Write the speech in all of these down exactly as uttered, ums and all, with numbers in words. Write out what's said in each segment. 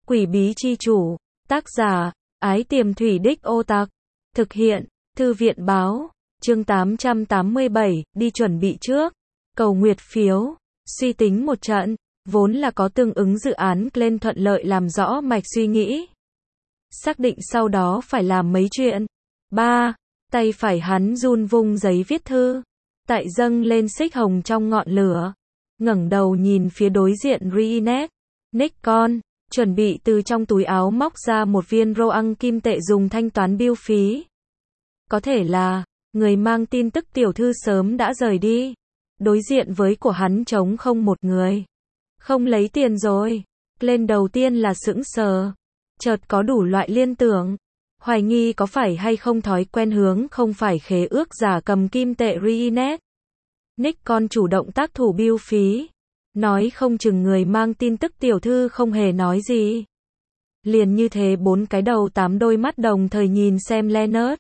Quỷ bí chi chủ, tác giả, Ái Tiềm Thủy Đích Ô Tặc, thực hiện, Thư viện báo, chương tám trăm tám mươi bảy, đi chuẩn bị trước, cầu nguyệt phiếu, suy tính một trận, vốn là có tương ứng dự án lên thuận lợi làm rõ mạch suy nghĩ. Xác định sau đó phải làm mấy chuyện. ba. Tay phải hắn run vung giấy viết thư, tại dâng lên xích hồng trong ngọn lửa, ngẩng đầu nhìn phía đối diện Reenet, Nikon, chuẩn bị từ trong túi áo móc ra một viên roang kim tệ dùng thanh toán bill phí. Có thể là, người mang tin tức tiểu thư sớm đã rời đi. Đối diện với của hắn trống không một người. Không lấy tiền rồi. Lên đầu tiên là sững sờ. Chợt có đủ loại liên tưởng. Hoài nghi có phải hay không thói quen hướng không phải khế ước giả cầm kim tệ Reenet. Nikon chủ động tác thủ bill phí. Nói không chừng người mang tin tức tiểu thư không hề nói gì. Liền như thế bốn cái đầu tám đôi mắt đồng thời nhìn xem Leonard.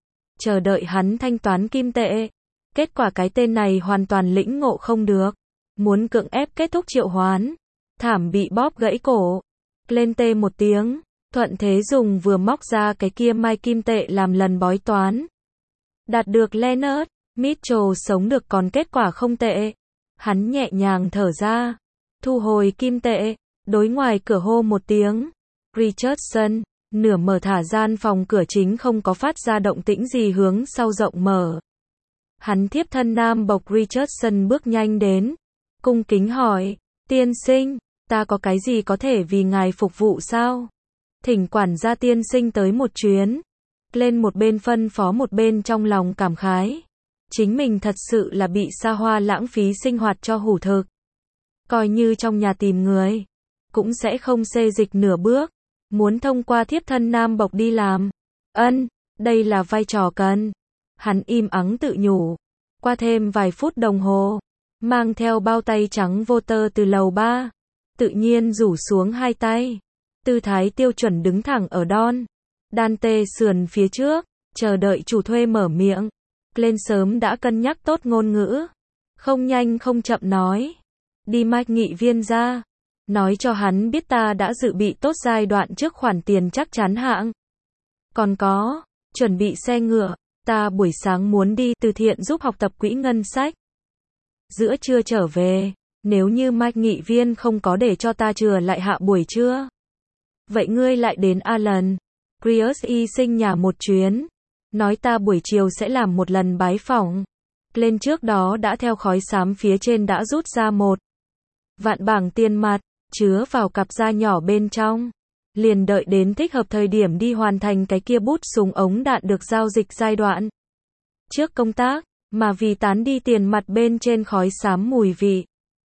Chờ đợi hắn thanh toán kim tệ. Kết quả cái tên này hoàn toàn lĩnh ngộ không được. Muốn cưỡng ép kết thúc triệu hoán. Thảm bị bóp gãy cổ. Lên tê một tiếng. Thuận thế dùng vừa móc ra cái kia mai kim tệ làm lần bói toán. Đạt được Leonard. Mitchell sống được còn kết quả không tệ. Hắn nhẹ nhàng thở ra. Thu hồi kim tệ. Đối ngoài cửa hô một tiếng. Richardson. Nửa mở thả gian phòng cửa chính không có phát ra động tĩnh gì hướng sau rộng mở. Hắn thiếp thân nam bộc Richardson bước nhanh đến. Cung kính hỏi. Tiên sinh, ta có cái gì có thể vì ngài phục vụ sao? Thỉnh quản gia tiên sinh tới một chuyến. Lên một bên phân phó một bên trong lòng cảm khái. Chính mình thật sự là bị xa hoa lãng phí sinh hoạt cho hủ thực. Coi như trong nhà tìm người. Cũng sẽ không xê dịch nửa bước. Muốn thông qua thiếp thân nam bộc đi làm. Ân, đây là vai trò cần. Hắn im ắng tự nhủ. Qua thêm vài phút đồng hồ. Mang theo bao tay trắng vô tơ từ lầu ba. Tự nhiên rủ xuống hai tay. Tư thái tiêu chuẩn đứng thẳng ở đon. Đan tê sườn phía trước. Chờ đợi chủ thuê mở miệng. Lên sớm đã cân nhắc tốt ngôn ngữ. Không nhanh không chậm nói. Đi mạch nghị viên ra. Nói cho hắn biết ta đã dự bị tốt giai đoạn trước khoản tiền chắc chắn hạng. Còn có, chuẩn bị xe ngựa, ta buổi sáng muốn đi từ thiện giúp học tập quỹ ngân sách. Giữa trưa trở về, nếu như mạch nghị viên không có để cho ta chừa lại hạ buổi trưa. Vậy ngươi lại đến Alan, Prius y sinh nhà một chuyến. Nói ta buổi chiều sẽ làm một lần bái phỏng. Lên trước đó đã theo khói xám phía trên đã rút ra một vạn bảng tiền mặt. Chứa vào cặp da nhỏ bên trong. Liền đợi đến thích hợp thời điểm đi hoàn thành cái kia bút súng ống đạn được giao dịch giai đoạn. Trước công tác, mà vì tán đi tiền mặt bên trên khói xám mùi vị.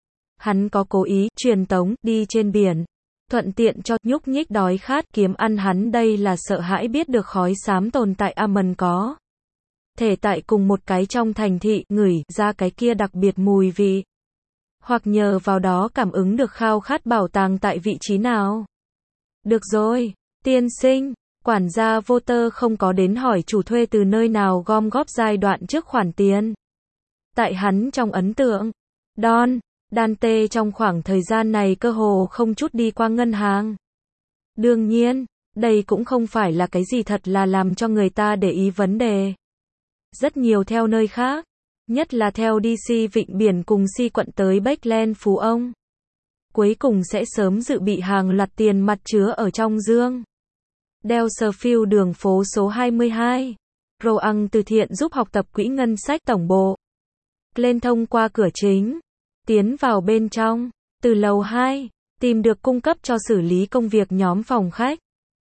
Hắn có cố ý, truyền tống, đi trên biển. Thuận tiện cho, nhúc nhích đói khát kiếm ăn hắn đây là sợ hãi biết được khói xám tồn tại Amon có. Thể tại cùng một cái trong thành thị, ngửi ra cái kia đặc biệt mùi vị. Hoặc nhờ vào đó cảm ứng được khao khát bảo tàng tại vị trí nào. Được rồi, tiên sinh, quản gia vô tơ không có đến hỏi chủ thuê từ nơi nào gom góp giai đoạn trước khoản tiền. Tại hắn trong ấn tượng, Don, Dante trong khoảng thời gian này cơ hồ không chút đi qua ngân hàng. Đương nhiên, đây cũng không phải là cái gì thật là làm cho người ta để ý vấn đề. Rất nhiều theo nơi khác. Nhất là theo đê xê Vịnh Biển cùng Si quận tới Bakeland Phú Ông. Cuối cùng sẽ sớm dự bị hàng loạt tiền mặt chứa ở trong dương. Delsefield đường phố số hai mươi hai. Roang từ thiện giúp học tập quỹ ngân sách tổng bộ. Lên thông qua cửa chính. Tiến vào bên trong. Từ lầu hai. Tìm được cung cấp cho xử lý công việc nhóm phòng khách.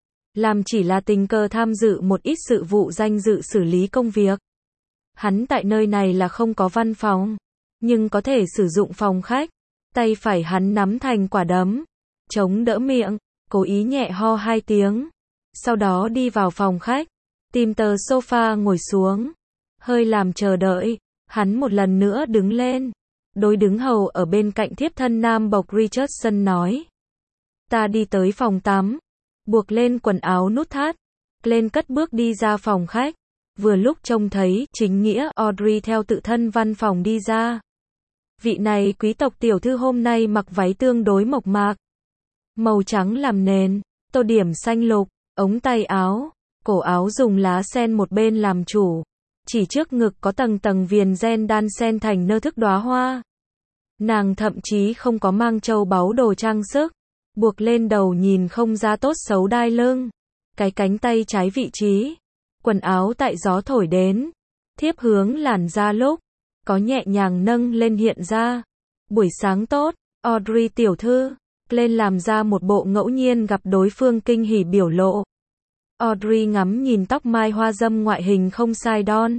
Làm chỉ là tình cờ tham dự một ít sự vụ danh dự xử lý công việc. Hắn tại nơi này là không có văn phòng, nhưng có thể sử dụng phòng khách. Tay phải hắn nắm thành quả đấm, chống đỡ miệng, cố ý nhẹ ho hai tiếng. Sau đó đi vào phòng khách, tìm tờ sofa ngồi xuống. Hơi làm chờ đợi, hắn một lần nữa đứng lên. Đối đứng hầu ở bên cạnh thiếp thân nam bộc Richardson nói. Ta đi tới phòng tắm, buộc lên quần áo nút thắt. Lên cất bước đi ra phòng khách. Vừa lúc trông thấy, chính nghĩa, Audrey theo tự thân văn phòng đi ra. Vị này quý tộc tiểu thư hôm nay mặc váy tương đối mộc mạc. Màu trắng làm nền, tô điểm xanh lục, ống tay áo, cổ áo dùng lá sen một bên làm chủ. Chỉ trước ngực có tầng tầng viền ren đan xen thành nơ thức đóa hoa. Nàng thậm chí không có mang châu báu đồ trang sức, buộc lên đầu nhìn không ra tốt xấu đai lưng. Cái cánh tay trái vị trí, quần áo tại gió thổi đến, thiếp hướng làn da lúc, có nhẹ nhàng nâng lên hiện ra. Buổi sáng tốt, Audrey tiểu thư, lên làm ra một bộ ngẫu nhiên gặp đối phương kinh hỉ biểu lộ. Audrey ngắm nhìn tóc mai hoa dâm ngoại hình không sai Don.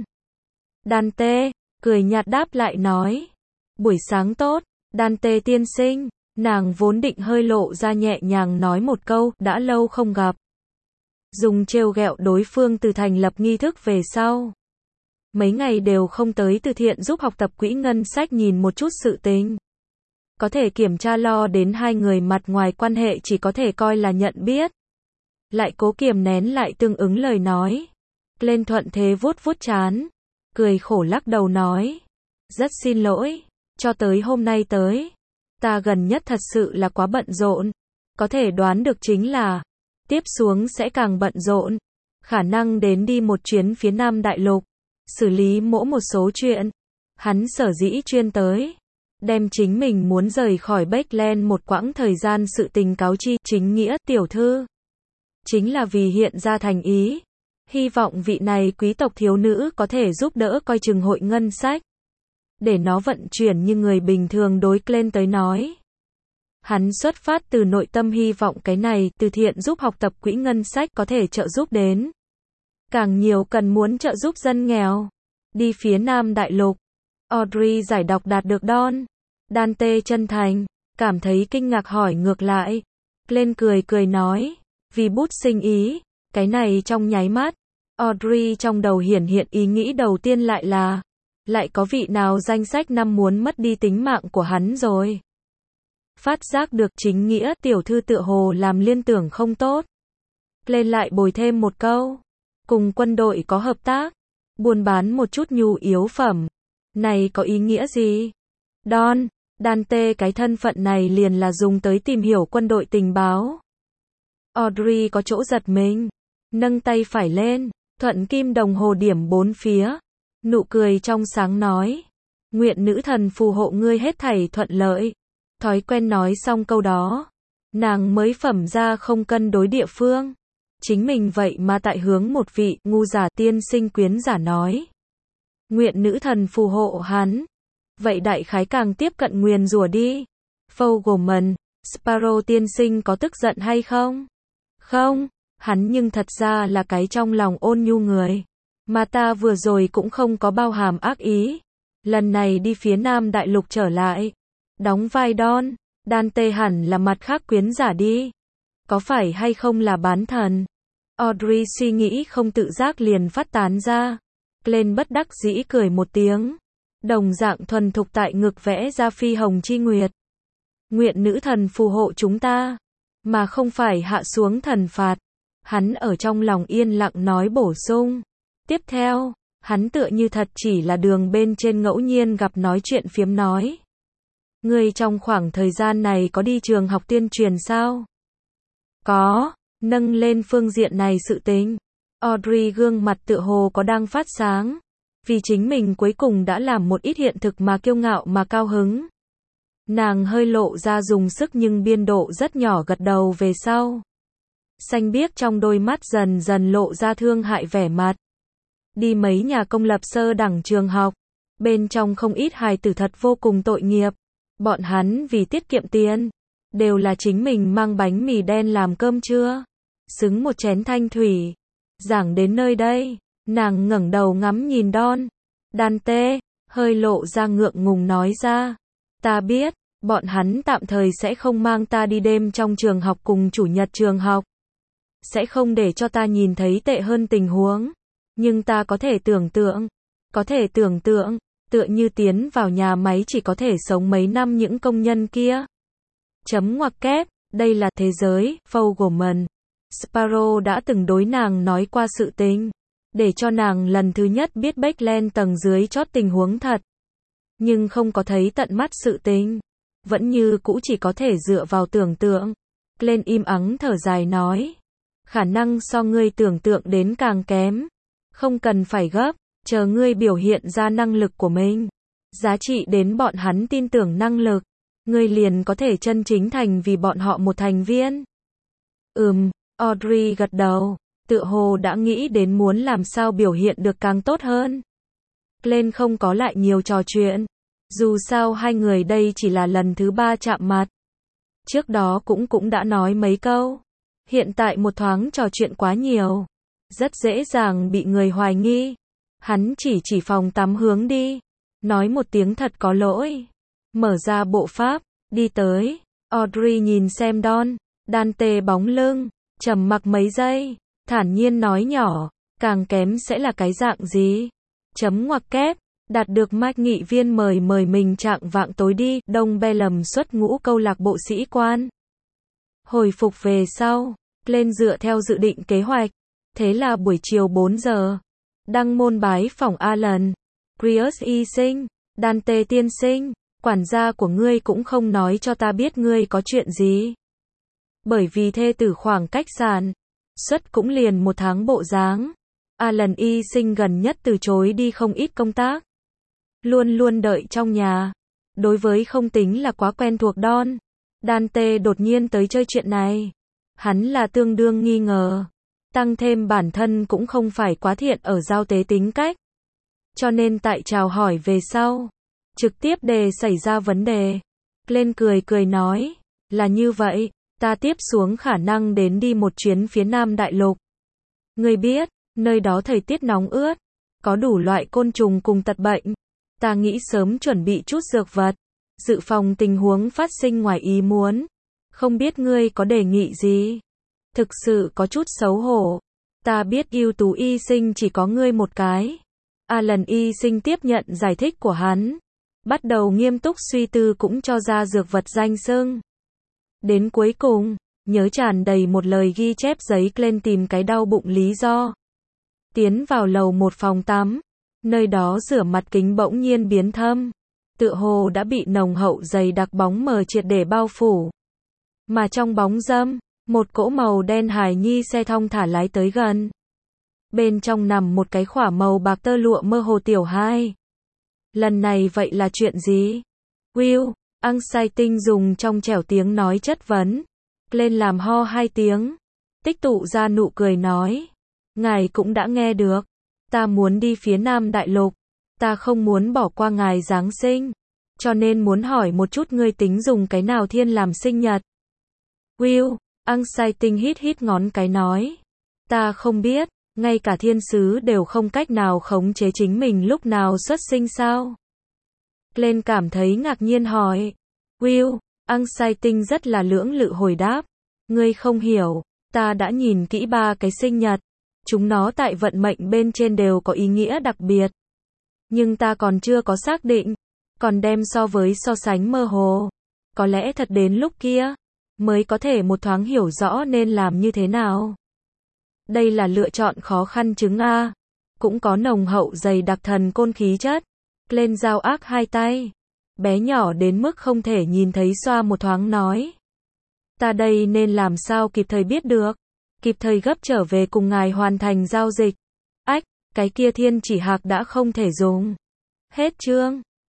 Dante, cười nhạt đáp lại nói. Buổi sáng tốt, Dante tiên sinh, nàng vốn định hơi lộ ra nhẹ nhàng nói một câu, đã lâu không gặp. Dùng trêu ghẹo đối phương từ thành lập nghi thức về sau. Mấy ngày đều không tới từ thiện giúp học tập quỹ ngân sách nhìn một chút sự tình. Có thể kiểm tra lo đến hai người mặt ngoài quan hệ chỉ có thể coi là nhận biết. Lại cố kiềm nén lại tương ứng lời nói. Lên thuận thế vuốt vuốt trán. Cười khổ lắc đầu nói. Rất xin lỗi, cho tới hôm nay tới. Ta gần nhất thật sự là quá bận rộn. Có thể đoán được chính là, tiếp xuống sẽ càng bận rộn. Khả năng đến đi một chuyến phía Nam Đại Lục. Xử lý mỗi một số chuyện. Hắn sở dĩ chuyên tới. Đem chính mình muốn rời khỏi Beckland một quãng thời gian sự tình cáo chi chính nghĩa tiểu thư. Chính là vì hiện ra thành ý. Hy vọng vị này quý tộc thiếu nữ có thể giúp đỡ coi chừng hội ngân sách. Để nó vận chuyển như người bình thường đối Glenn tới nói. Hắn xuất phát từ nội tâm hy vọng cái này từ thiện giúp học tập quỹ ngân sách có thể trợ giúp đến. Càng nhiều cần muốn trợ giúp dân nghèo. Đi phía Nam Đại Lục. Audrey giải đọc đạt được Don. Dante chân thành, cảm thấy kinh ngạc hỏi ngược lại. Glenn cười cười nói. Vì bút sinh ý, cái này trong nháy mắt. Audrey trong đầu hiển hiện ý nghĩ đầu tiên lại là. Lại có vị nào danh sách năm muốn mất đi tính mạng của hắn rồi. Phát giác được chính nghĩa tiểu thư tựa hồ làm liên tưởng không tốt. Lên lại bồi thêm một câu. Cùng quân đội có hợp tác. Buôn bán một chút nhu yếu phẩm. Này có ý nghĩa gì? Don, Dante cái thân phận này liền là dùng tới tìm hiểu quân đội tình báo. Audrey có chỗ giật mình. Nâng tay phải lên. Thuận kim đồng hồ điểm bốn phía. Nụ cười trong sáng nói. Nguyện nữ thần phù hộ ngươi hết thảy thuận lợi. Thói quen nói xong câu đó. Nàng mới phẩm ra không cân đối địa phương. Chính mình vậy mà tại hướng một vị ngu giả tiên sinh quyến giả nói. Nguyện nữ thần phù hộ hắn. Vậy đại khái càng tiếp cận nguyền rủa đi. Fogelman, Sparrow tiên sinh có tức giận hay không? Không, hắn nhưng thật ra là cái trong lòng ôn nhu người. Mà ta vừa rồi cũng không có bao hàm ác ý. Lần này đi phía Nam Đại Lục trở lại. Đóng vai Don, Dante hẳn là mặt khác quyến giả đi. Có phải hay không là bán thần? Audrey suy nghĩ không tự giác liền phát tán ra. Glenn bất đắc dĩ cười một tiếng. Đồng dạng thuần thục tại ngực vẽ ra phi hồng chi nguyệt. Nguyện nữ thần phù hộ chúng ta. Mà không phải hạ xuống thần phạt. Hắn ở trong lòng yên lặng nói bổ sung. Tiếp theo, hắn tựa như thật chỉ là đường bên trên ngẫu nhiên gặp nói chuyện phiếm nói. Ngươi trong khoảng thời gian này có đi trường học tuyên truyền sao? Có, nâng lên phương diện này sự tình. Audrey gương mặt tựa hồ có đang phát sáng. Vì chính mình cuối cùng đã làm một ít hiện thực mà kiêu ngạo mà cao hứng. Nàng hơi lộ ra dùng sức nhưng biên độ rất nhỏ gật đầu về sau. Xanh biếc trong đôi mắt dần dần lộ ra thương hại vẻ mặt. Đi mấy nhà công lập sơ đẳng trường học. Bên trong không ít hài tử thật vô cùng tội nghiệp. Bọn hắn vì tiết kiệm tiền. Đều là chính mình mang bánh mì đen làm cơm trưa. Xứng một chén thanh thủy. Giảng đến nơi đây. Nàng ngẩng đầu ngắm nhìn Don. Dante, hơi lộ ra ngượng ngùng nói ra. Ta biết, bọn hắn tạm thời sẽ không mang ta đi đêm trong trường học cùng chủ nhật trường học. Sẽ không để cho ta nhìn thấy tệ hơn tình huống. Nhưng ta có thể tưởng tượng. Có thể tưởng tượng, tựa như tiến vào nhà máy chỉ có thể sống mấy năm những công nhân kia. Chấm ngoặc kép, đây là thế giới, Fogelman. Sparrow đã từng đối nàng nói qua sự tình. Để cho nàng lần thứ nhất biết Beckland tầng dưới chót tình huống thật. Nhưng không có thấy tận mắt sự tình. Vẫn như cũ chỉ có thể dựa vào tưởng tượng. Glenn im ắng thở dài nói. Khả năng so ngươi tưởng tượng đến càng kém. Không cần phải gấp, chờ ngươi biểu hiện ra năng lực của mình. Giá trị đến bọn hắn tin tưởng năng lực. Ngươi liền có thể chân chính thành vì bọn họ một thành viên. Ừm, Audrey gật đầu. Tựa hồ đã nghĩ đến muốn làm sao biểu hiện được càng tốt hơn. Glenn không có lại nhiều trò chuyện. Dù sao hai người đây chỉ là lần thứ ba chạm mặt. Trước đó cũng cũng đã nói mấy câu. Hiện tại một thoáng trò chuyện quá nhiều. Rất dễ dàng bị người hoài nghi. Hắn chỉ chỉ phòng tắm hướng đi. Nói một tiếng thật có lỗi. Mở ra bộ pháp, đi tới. Audrey nhìn xem Don. Dante bóng lưng. Trầm mặc mấy giây. Thản nhiên nói nhỏ. Càng kém sẽ là cái dạng gì? Chấm ngoặc kép. Đạt được Mike nghị viên mời mời mình trạng vạng tối đi. Đông Bellum xuất ngũ câu lạc bộ sĩ quan. Hồi phục về sau. Lên dựa theo dự định kế hoạch. Thế là buổi chiều bốn giờ. Đăng môn bái phỏng Alan. Grius y sinh. Dante tiên sinh. Quản gia của ngươi cũng không nói cho ta biết ngươi có chuyện gì. Bởi vì thê tử khoảng cách sàn. Xuất cũng liền một tháng bộ dáng. Alan y sinh gần nhất từ chối đi không ít công tác. Luôn luôn đợi trong nhà. Đối với không tính là quá quen thuộc Don. Dante đột nhiên tới chơi chuyện này. Hắn là tương đương nghi ngờ. Tăng thêm bản thân cũng không phải quá thiện ở giao tế tính cách. Cho nên tại chào hỏi về sau. Trực tiếp đề xảy ra vấn đề. Lên cười cười nói. Là như vậy. Ta tiếp xuống khả năng đến đi một chuyến phía Nam Đại Lục. Ngươi biết, nơi đó thời tiết nóng ướt. Có đủ loại côn trùng cùng tật bệnh. Ta nghĩ sớm chuẩn bị chút dược vật. Dự phòng tình huống phát sinh ngoài ý muốn. Không biết ngươi có đề nghị gì? Thực sự có chút xấu hổ. Ta biết ưu tú y sinh chỉ có ngươi một cái. Alan y sinh tiếp nhận giải thích của hắn. Bắt đầu nghiêm túc suy tư cũng cho ra dược vật danh xưng. Đến cuối cùng, nhớ tràn đầy một lời ghi chép giấy lên tìm cái đau bụng lý do. Tiến vào lầu một phòng tắm. Nơi đó rửa mặt kính bỗng nhiên biến thâm. Tựa hồ đã bị nồng hậu dày đặc bóng mờ triệt để bao phủ. Mà trong bóng râm, một cỗ màu đen hài nhi xe thong thả lái tới gần. Bên trong nằm một cái khỏa màu bạc tơ lụa mơ hồ tiểu hai. Lần này vậy là chuyện gì? Will, Anxiety dùng trong trẻo tiếng nói chất vấn. Lên làm ho hai tiếng. Tích tụ ra nụ cười nói. Ngài cũng đã nghe được. Ta muốn đi phía Nam Đại Lục. Ta không muốn bỏ qua ngày Giáng sinh. Cho nên muốn hỏi một chút ngươi tính dùng cái nào thiên làm sinh nhật. Will, Anxiety hít hít ngón cái nói. Ta không biết, ngay cả thiên sứ đều không cách nào khống chế chính mình lúc nào xuất sinh sao? Glenn cảm thấy ngạc nhiên hỏi. Will, Anxiety rất là lưỡng lự hồi đáp. Ngươi không hiểu, ta đã nhìn kỹ ba cái sinh nhật. Chúng nó tại vận mệnh bên trên đều có ý nghĩa đặc biệt. Nhưng ta còn chưa có xác định. Còn đem so với so sánh mơ hồ. Có lẽ thật đến lúc kia mới có thể một thoáng hiểu rõ nên làm như thế nào. Đây là lựa chọn khó khăn chứng A. Cũng có nồng hậu dày đặc thần côn khí chất. Lên dao ác hai tay. Bé nhỏ đến mức không thể nhìn thấy xoa một thoáng nói. Ta đây nên làm sao kịp thời biết được. Kịp thời gấp trở về cùng ngài hoàn thành giao dịch. Ách, cái kia thiên chỉ hạc đã không thể dùng. Hết chương.